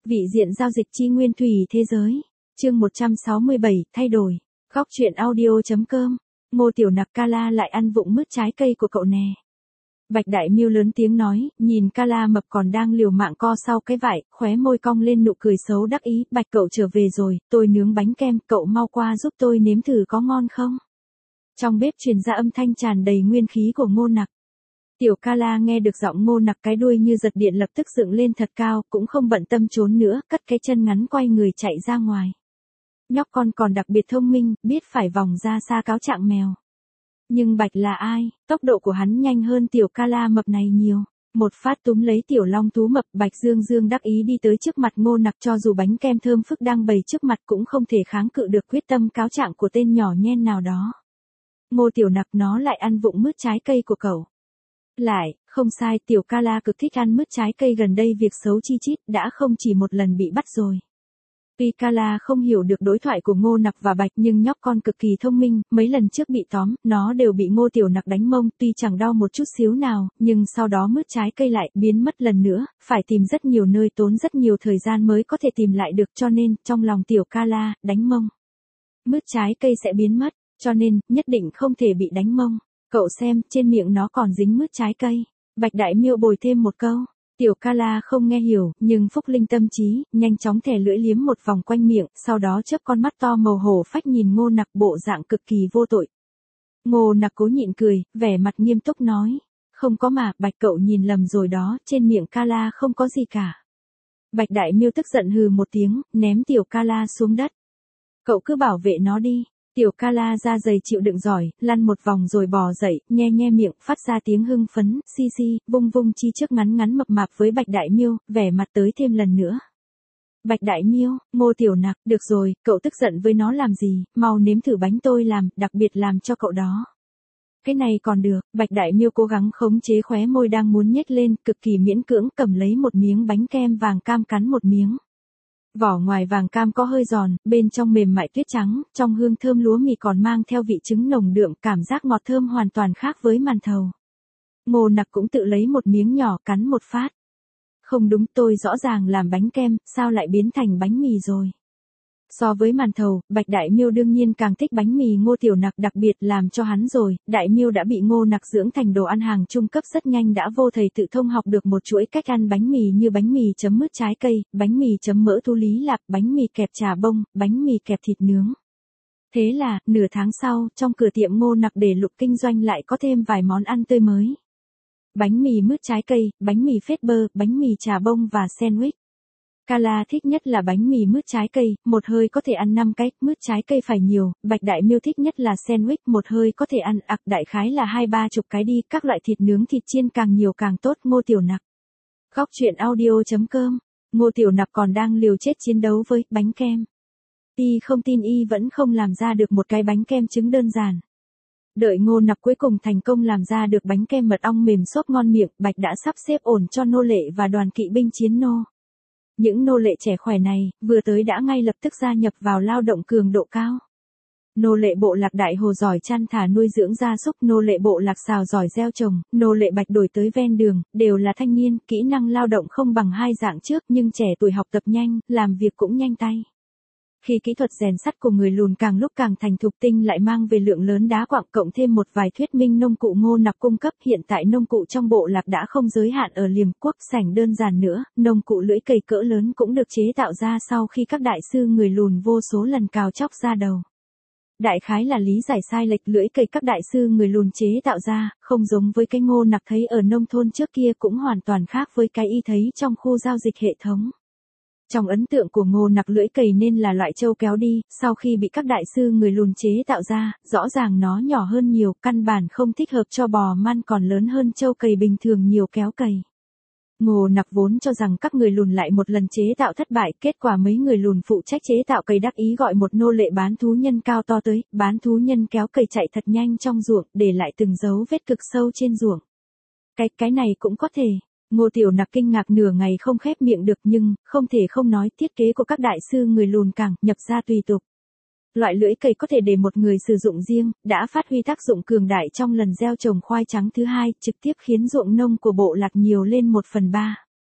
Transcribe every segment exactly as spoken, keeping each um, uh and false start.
Vị diện giao dịch chi nguyên thủy thế giới. Chương một trăm sáu mươi bảy, thay đổi. Góc truyện audio.com. Ngô Tiểu Nặc Kala lại ăn vụng mứt trái cây của cậu nè. Bạch Đại Miêu lớn tiếng nói, nhìn Kala mập còn đang liều mạng co sau cái vải, khóe môi cong lên nụ cười xấu đắc ý, Bạch cậu trở về rồi, tôi nướng bánh kem, cậu mau qua giúp tôi nếm thử có ngon không? Trong bếp truyền ra âm thanh tràn đầy nguyên khí của Ngô Nặc. Tiểu Kala nghe được giọng Ngô Nặc cái đuôi như giật điện lập tức dựng lên thật cao, cũng không bận tâm trốn nữa, cất cái chân ngắn quay người chạy ra ngoài. Nhóc con còn đặc biệt thông minh, biết phải vòng ra xa cáo trạng mèo. Nhưng Bạch là ai? Tốc độ của hắn nhanh hơn Tiểu Kala mập này nhiều. Một phát túm lấy Tiểu Long thú mập, Bạch dương dương đắc ý đi tới trước mặt Ngô Nặc, cho dù bánh kem thơm phức đang bày trước mặt cũng không thể kháng cự được quyết tâm cáo trạng của tên nhỏ nhen nào đó. Ngô Tiểu Nặc, nó lại ăn vụng mứt trái cây của cậu. Lại, không sai, Tiểu Kala cực thích ăn mứt trái cây, gần đây việc xấu chi chít đã không chỉ một lần bị bắt rồi. Tuy Kala không hiểu được đối thoại của Ngô Nặc và Bạch nhưng nhóc con cực kỳ thông minh, mấy lần trước bị tóm, nó đều bị Ngô Tiểu Nặc đánh mông, tuy chẳng đau một chút xíu nào, nhưng sau đó mứt trái cây lại biến mất lần nữa, phải tìm rất nhiều nơi, tốn rất nhiều thời gian mới có thể tìm lại được, cho nên, trong lòng Tiểu Kala, đánh mông mứt trái cây sẽ biến mất, cho nên, nhất định không thể bị đánh mông. Cậu xem, trên miệng nó còn dính mứt trái cây. Bạch Đại Miêu bồi thêm một câu. Tiểu Kala không nghe hiểu, nhưng phúc linh tâm trí, nhanh chóng thè lưỡi liếm một vòng quanh miệng, sau đó chớp con mắt to màu hổ phách nhìn Ngô Nặc bộ dạng cực kỳ vô tội. Ngô Nặc cố nhịn cười, vẻ mặt nghiêm túc nói. Không có mà, Bạch cậu nhìn lầm rồi đó, trên miệng Kala không có gì cả. Bạch Đại Miêu tức giận hừ một tiếng, ném Tiểu Kala xuống đất. Cậu cứ bảo vệ nó đi. Tiểu Kala da dày chịu đựng giỏi, lăn một vòng rồi bò dậy, nhe nhe miệng, phát ra tiếng hưng phấn, xi xi, vung vung chi trước ngắn ngắn mập mạp với Bạch Đại Miêu, vẻ mặt tới thêm lần nữa. Bạch Đại Miêu, Ngô Tiểu Nặc, được rồi, cậu tức giận với nó làm gì, mau nếm thử bánh tôi làm, đặc biệt làm cho cậu đó. Cái này còn được, Bạch Đại Miêu cố gắng khống chế khóe môi đang muốn nhếch lên, cực kỳ miễn cưỡng cầm lấy một miếng bánh kem vàng cam cắn một miếng. Vỏ ngoài vàng cam có hơi giòn, bên trong mềm mại tuyết trắng, trong hương thơm lúa mì còn mang theo vị trứng nồng đượm, cảm giác ngọt thơm hoàn toàn khác với màn thầu. Ngô Nặc cũng tự lấy một miếng nhỏ cắn một phát. Không đúng, tôi rõ ràng làm bánh kem, sao lại biến thành bánh mì rồi? So với màn thầu, Bạch Đại Miêu đương nhiên càng thích bánh mì Ngô Tiểu Nặc đặc biệt làm cho hắn rồi, Đại Miêu đã bị Ngô Nặc dưỡng thành đồ ăn hàng trung cấp rất nhanh đã vô thầy tự thông học được một chuỗi cách ăn bánh mì như bánh mì chấm mứt trái cây, bánh mì chấm mỡ thu lý lạp, bánh mì kẹp trà bông, bánh mì kẹp thịt nướng. Thế là, nửa tháng sau, trong cửa tiệm Ngô Nặc để lục kinh doanh lại có thêm vài món ăn tươi mới. Bánh mì mứt trái cây, bánh mì phết bơ, bánh mì trà bông và sandwich. Kala thích nhất là bánh mì mứt trái cây, một hơi có thể ăn năm cái, mứt trái cây phải nhiều, Bạch Đại Miêu thích nhất là sandwich, một hơi có thể ăn ặc đại khái là hai ba chục cái đi, các loại thịt nướng thịt chiên càng nhiều càng tốt. Ngô Tiểu Nặc. Góc truyện audio.com. Ngô Tiểu Nặc còn đang liều chết chiến đấu với bánh kem. Y không tin y vẫn không làm ra được một cái bánh kem trứng đơn giản. Đợi Ngô Nặc cuối cùng thành công làm ra được bánh kem mật ong mềm xốp ngon miệng, Bạch đã sắp xếp ổn cho nô lệ và đoàn kỵ binh chiến nô. Những nô lệ trẻ khỏe này, vừa tới đã ngay lập tức gia nhập vào lao động cường độ cao. Nô lệ bộ lạc Đại Hồ giỏi chăn thả nuôi dưỡng gia súc, nô lệ bộ lạc Sào giỏi gieo trồng, nô lệ Bạch đổi tới ven đường, đều là thanh niên, kỹ năng lao động không bằng hai dạng trước nhưng trẻ tuổi học tập nhanh, làm việc cũng nhanh tay. Khi kỹ thuật rèn sắt của người lùn càng lúc càng thành thục, tinh lại mang về lượng lớn đá quặng cộng thêm một vài thuyết minh nông cụ Ngô Nặc cung cấp, hiện tại nông cụ trong bộ lạc đã không giới hạn ở liềm quốc sảnh đơn giản nữa, nông cụ lưỡi cày cỡ lớn cũng được chế tạo ra sau khi các đại sư người lùn vô số lần cào chóc ra đầu. Đại khái là lý giải sai lệch, lưỡi cày các đại sư người lùn chế tạo ra, không giống với cái Ngô Nặc thấy ở nông thôn trước kia, cũng hoàn toàn khác với cái y thấy trong khu giao dịch hệ thống. Trong ấn tượng của Ngô Nặc, lưỡi cày nên là loại trâu kéo đi, sau khi bị các đại sư người lùn chế tạo ra, rõ ràng nó nhỏ hơn nhiều, căn bản không thích hợp cho bò man, còn lớn hơn trâu cày bình thường nhiều kéo cày. Ngô Nặc vốn cho rằng các người lùn lại một lần chế tạo thất bại, kết quả mấy người lùn phụ trách chế tạo cày đắc ý gọi một nô lệ bán thú nhân cao to tới, bán thú nhân kéo cày chạy thật nhanh trong ruộng, để lại từng dấu vết cực sâu trên ruộng. Cái, cái này cũng có thể. Ngô Tiểu Nặc kinh ngạc nửa ngày không khép miệng được, nhưng, không thể không nói, thiết kế của các đại sư người lùn càng nhập ra tùy tục. Loại lưỡi cày có thể để một người sử dụng riêng, đã phát huy tác dụng cường đại trong lần gieo trồng khoai trắng thứ hai, trực tiếp khiến ruộng nông của bộ lạc nhiều lên một phần ba.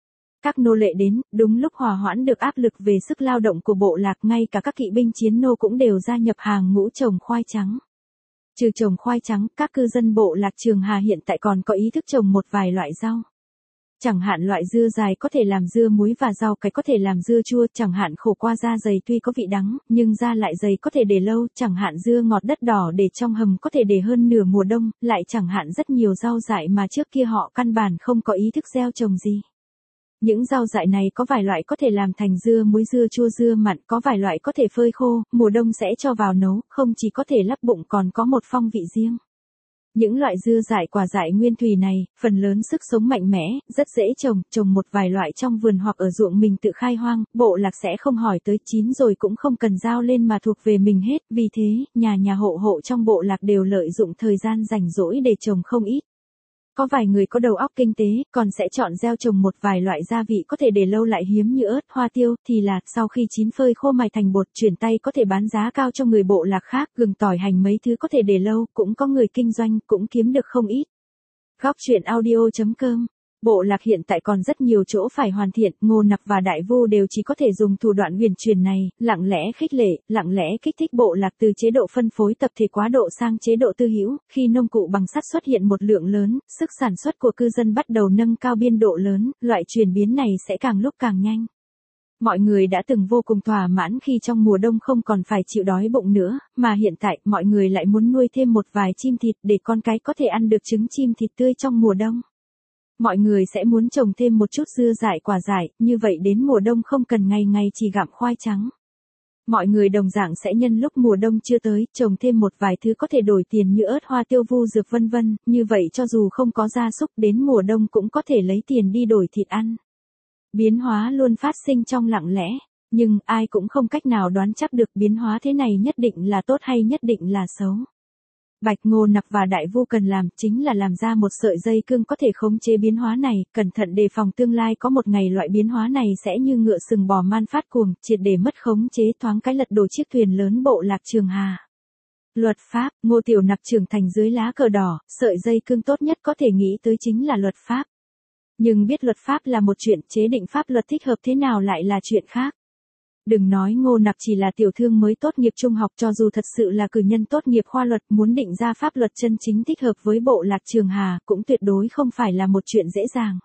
Các nô lệ đến, đúng lúc hòa hoãn được áp lực về sức lao động của bộ lạc, ngay cả các kỵ binh chiến nô cũng đều gia nhập hàng ngũ trồng khoai trắng. Trừ trồng khoai trắng, các cư dân bộ lạc Trường Hà hiện tại còn có ý thức trồng một vài loại rau. Chẳng hạn loại dưa dài có thể làm dưa muối và rau cái có thể làm dưa chua, chẳng hạn khổ qua da dày tuy có vị đắng, nhưng da lại dày có thể để lâu, chẳng hạn dưa ngọt đất đỏ để trong hầm có thể để hơn nửa mùa đông, lại chẳng hạn rất nhiều rau dại mà trước kia họ căn bản không có ý thức gieo trồng gì. Những rau dại này có vài loại có thể làm thành dưa muối, dưa chua, dưa mặn, có vài loại có thể phơi khô, mùa đông sẽ cho vào nấu, không chỉ có thể lấp bụng còn có một phong vị riêng. Những loại dưa dại quả dại nguyên thủy này, phần lớn sức sống mạnh mẽ, rất dễ trồng, trồng một vài loại trong vườn hoặc ở ruộng mình tự khai hoang, bộ lạc sẽ không hỏi tới, chín rồi cũng không cần giao lên mà thuộc về mình hết, vì thế, nhà nhà hộ hộ trong bộ lạc đều lợi dụng thời gian rảnh rỗi để trồng không ít. Có vài người có đầu óc kinh tế, còn sẽ chọn gieo trồng một vài loại gia vị có thể để lâu lại hiếm như ớt, hoa tiêu, thì là, sau khi chín phơi khô mài thành bột, chuyển tay có thể bán giá cao cho người bộ lạc khác, gừng tỏi hành mấy thứ có thể để lâu, cũng có người kinh doanh, cũng kiếm được không ít. Góc truyện audio chấm com. Bộ lạc hiện tại còn rất nhiều chỗ phải hoàn thiện, Ngô Nặc và Đại Vu đều chỉ có thể dùng thủ đoạn huyền truyền này, lặng lẽ khích lệ, lặng lẽ kích thích bộ lạc từ chế độ phân phối tập thể quá độ sang chế độ tư hữu, khi nông cụ bằng sắt xuất hiện một lượng lớn, sức sản xuất của cư dân bắt đầu nâng cao biên độ lớn, loại chuyển biến này sẽ càng lúc càng nhanh. Mọi người đã từng vô cùng thỏa mãn khi trong mùa đông không còn phải chịu đói bụng nữa, mà hiện tại mọi người lại muốn nuôi thêm một vài chim thịt để con cái có thể ăn được trứng chim thịt tươi trong mùa đông. Mọi người sẽ muốn trồng thêm một chút dưa dại quả dại, như vậy đến mùa đông không cần ngày ngày chỉ gặm khoai trắng. Mọi người đồng dạng sẽ nhân lúc mùa đông chưa tới, trồng thêm một vài thứ có thể đổi tiền như ớt, hoa tiêu, vu dược vân vân, như vậy cho dù không có gia súc đến mùa đông cũng có thể lấy tiền đi đổi thịt ăn. Biến hóa luôn phát sinh trong lặng lẽ, nhưng ai cũng không cách nào đoán chắc được biến hóa thế này nhất định là tốt hay nhất định là xấu. Bạch Ngô Nặc và Đại Vu cần làm chính là làm ra một sợi dây cương có thể khống chế biến hóa này, cẩn thận đề phòng tương lai có một ngày loại biến hóa này sẽ như ngựa sừng bò man phát cuồng, triệt để mất khống chế, thoáng cái lật đổ chiếc thuyền lớn bộ lạc Trường Hà. Luật pháp, Ngô Tiểu Nặc trưởng thành dưới lá cờ đỏ, sợi dây cương tốt nhất có thể nghĩ tới chính là luật pháp. Nhưng biết luật pháp là một chuyện, chế định pháp luật thích hợp thế nào lại là chuyện khác. Đừng nói Ngô Nặc chỉ là tiểu thương mới tốt nghiệp trung học, cho dù thật sự là cử nhân tốt nghiệp khoa luật, muốn định ra pháp luật chân chính thích hợp với bộ lạc Trường Hà, cũng tuyệt đối không phải là một chuyện dễ dàng.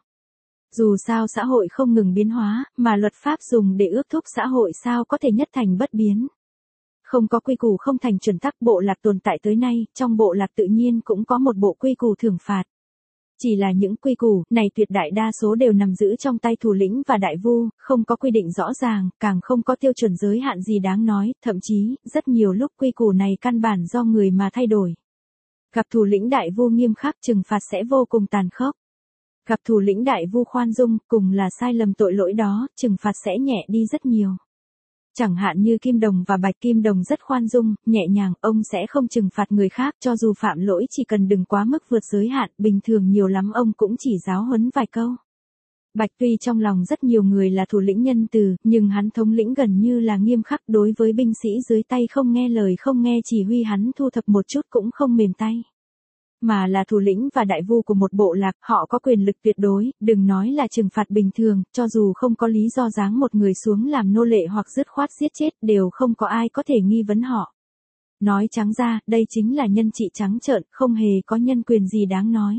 Dù sao xã hội không ngừng biến hóa, mà luật pháp dùng để ước thúc xã hội sao có thể nhất thành bất biến. Không có quy củ không thành chuẩn tắc, bộ lạc tồn tại tới nay, trong bộ lạc tự nhiên cũng có một bộ quy củ thưởng phạt. Chỉ là những quy củ này tuyệt đại đa số đều nằm giữ trong tay thủ lĩnh và đại vu, không có quy định rõ ràng, càng không có tiêu chuẩn giới hạn gì đáng nói, thậm chí, rất nhiều lúc quy củ này căn bản do người mà thay đổi. Gặp thủ lĩnh đại vu nghiêm khắc, trừng phạt sẽ vô cùng tàn khốc. Gặp thủ lĩnh đại vu khoan dung, cùng là sai lầm tội lỗi đó, trừng phạt sẽ nhẹ đi rất nhiều. Chẳng hạn như Kim Đồng và Bạch Kim Đồng rất khoan dung, nhẹ nhàng, ông sẽ không trừng phạt người khác, cho dù phạm lỗi chỉ cần đừng quá mức vượt giới hạn, bình thường nhiều lắm ông cũng chỉ giáo huấn vài câu. Bạch tuy trong lòng rất nhiều người là thủ lĩnh nhân từ, nhưng hắn thống lĩnh gần như là nghiêm khắc, đối với binh sĩ dưới tay không nghe lời không nghe chỉ huy hắn thu thập một chút cũng không mềm tay. Mà là thủ lĩnh và đại vu của một bộ lạc, họ có quyền lực tuyệt đối, đừng nói là trừng phạt bình thường, cho dù không có lý do giáng một người xuống làm nô lệ hoặc dứt khoát giết chết, đều không có ai có thể nghi vấn họ. Nói trắng ra, đây chính là nhân trị trắng trợn, không hề có nhân quyền gì đáng nói.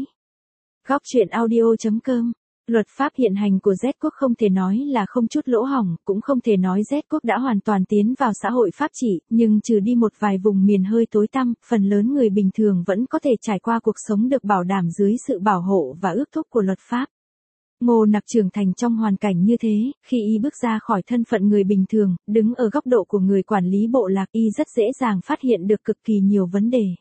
Góc truyện audio chấm com. Luật pháp hiện hành của Z quốc không thể nói là không chút lỗ hổng, cũng không thể nói Z quốc đã hoàn toàn tiến vào xã hội pháp trị, nhưng trừ đi một vài vùng miền hơi tối tăm, phần lớn người bình thường vẫn có thể trải qua cuộc sống được bảo đảm dưới sự bảo hộ và ước thúc của luật pháp. Ngô Nặc trưởng thành trong hoàn cảnh như thế, khi y bước ra khỏi thân phận người bình thường, đứng ở góc độ của người quản lý bộ lạc, y rất dễ dàng phát hiện được cực kỳ nhiều vấn đề.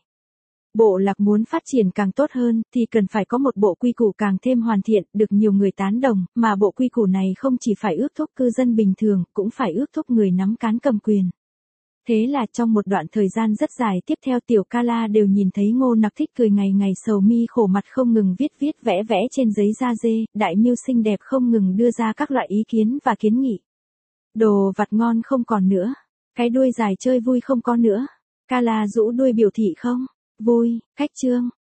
Bộ lạc muốn phát triển càng tốt hơn, thì cần phải có một bộ quy củ càng thêm hoàn thiện, được nhiều người tán đồng, mà bộ quy củ này không chỉ phải ước thúc cư dân bình thường, cũng phải ước thúc người nắm cán cầm quyền. Thế là trong một đoạn thời gian rất dài tiếp theo Tiểu Ca La đều nhìn thấy Ngô Nặc thích cười ngày ngày sầu mi khổ mặt không ngừng viết viết vẽ vẽ trên giấy da dê, đại mưu xinh đẹp không ngừng đưa ra các loại ý kiến và kiến nghị. Đồ vặt ngon không còn nữa, cái đuôi dài chơi vui không có nữa, Ca La rũ đuôi biểu thị không vui, cách chương.